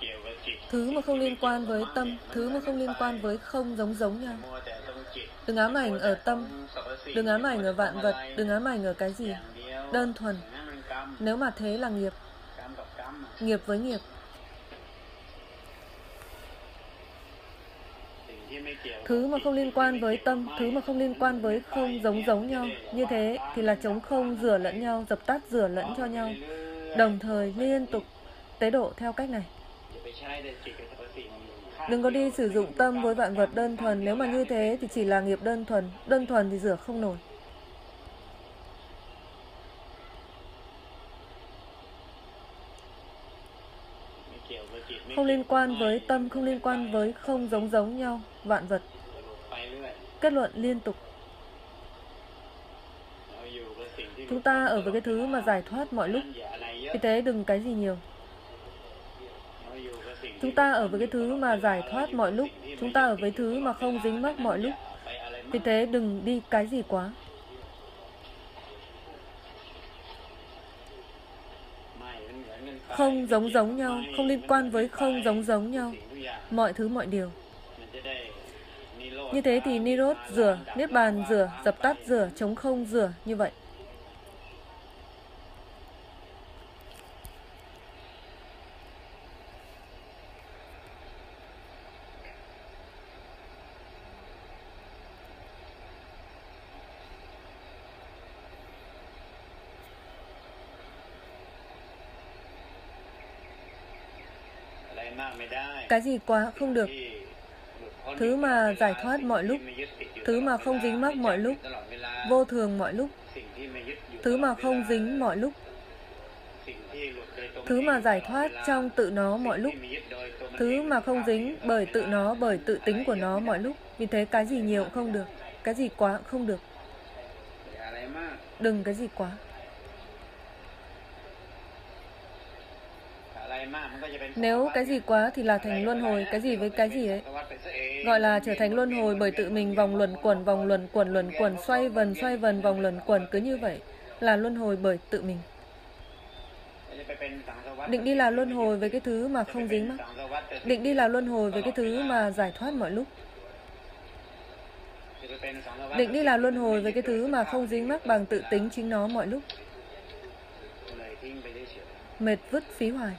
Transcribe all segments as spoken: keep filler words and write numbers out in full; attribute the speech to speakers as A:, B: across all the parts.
A: Thứ mà không liên quan với tâm, thứ mà không liên quan với không giống giống nhau. Đừng ám ảnh ở tâm, đừng ám ảnh ở vạn vật, đừng ám ảnh ở cái gì. Đơn thuần. Nếu mà thế là nghiệp. Nghiệp với nghiệp. Thứ mà không liên quan với tâm, thứ mà không liên quan với không giống giống nhau. Như thế thì là chống không rửa lẫn nhau, dập tắt rửa lẫn cho nhau. Đồng thời liên tục tế độ theo cách này. Đừng có đi sử dụng tâm với vạn vật đơn thuần. Nếu mà như thế thì chỉ là nghiệp đơn thuần. Đơn thuần thì rửa không nổi. Không liên quan với tâm, không liên quan với không giống giống nhau, vạn vật. Kết luận liên tục. Chúng ta ở với cái thứ mà giải thoát mọi lúc. Vì thế đừng cái gì nhiều. Chúng ta ở với cái thứ mà giải thoát mọi lúc. Chúng ta ở với thứ mà không dính mắc mọi lúc. Vì thế đừng đi cái gì quá. Không giống giống nhau, không liên quan với không giống giống nhau. Mọi thứ mọi điều. Như thế thì Nirod rửa, Niết Bàn rửa, dập tắt rửa, chống không rửa, như vậy. Cái gì quá không được. Thứ mà giải thoát mọi lúc, thứ mà không dính mắc mọi lúc, vô thường mọi lúc, thứ mà không dính mọi lúc, thứ mà giải thoát trong tự nó mọi lúc, thứ mà không dính bởi tự nó, bởi tự tính của nó mọi lúc. Vì thế cái gì nhiều cũng không được, cái gì quá cũng không được. Đừng cái gì quá. Nếu cái gì quá thì là thành luân hồi. Cái gì với cái gì ấy gọi là trở thành luân hồi, bởi tự mình vòng luẩn quẩn, vòng luẩn quẩn, luẩn quẩn, xoay vần, xoay vần, vòng luẩn quẩn. Cứ như vậy là luân hồi bởi tự mình. Định đi là luân hồi với cái thứ mà không dính mắc. Định đi là luân hồi với cái thứ mà giải thoát mọi lúc. Định đi là luân hồi với cái thứ mà không dính mắc bằng tự tính chính nó mọi lúc. Mệt vứt phí hoài.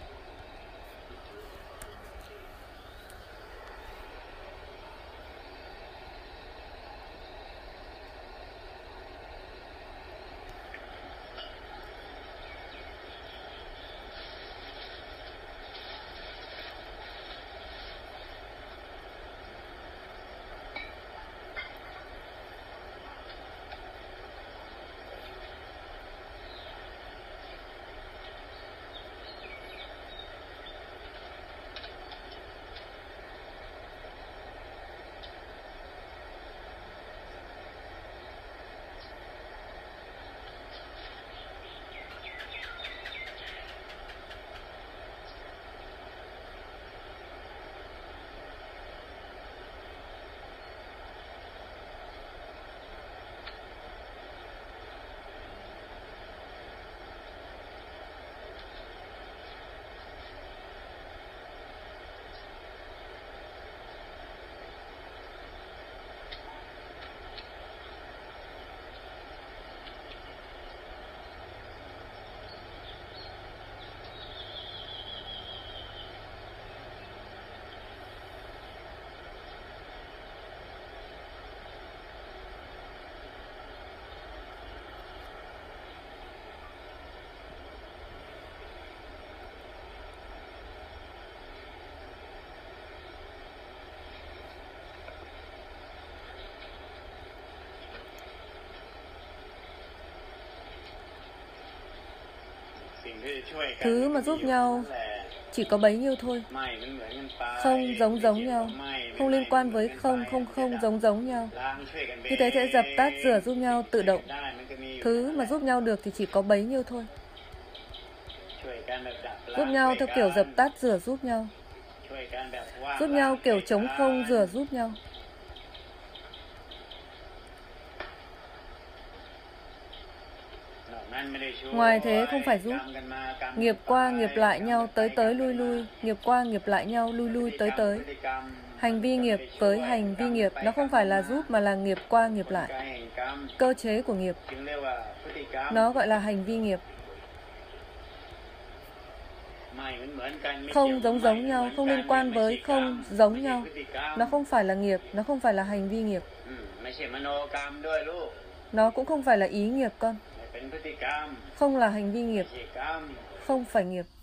A: Thứ mà giúp nhau chỉ có bấy nhiêu thôi. Không giống giống nhau, không liên quan với không, không không giống giống nhau. Như thế sẽ dập tắt rửa giúp nhau tự động. Thứ mà giúp nhau được thì chỉ có bấy nhiêu thôi. Giúp nhau theo kiểu dập tắt rửa giúp nhau. Giúp nhau kiểu chống không rửa giúp nhau. Ngoài thế không phải giúp. Nghiệp qua nghiệp lại nhau, tới tới lui lui. Nghiệp qua nghiệp lại nhau, lui lui tới tới. Hành vi nghiệp với hành vi nghiệp nó không phải là giúp mà là nghiệp qua nghiệp lại. Cơ chế của nghiệp nó gọi là hành vi nghiệp. Không giống giống nhau, không liên quan với không giống nhau. Nó không phải là nghiệp, nó không phải là hành vi nghiệp. Nó cũng không phải là ý nghiệp con. Không là hành vi nghiệp, không phải nghiệp.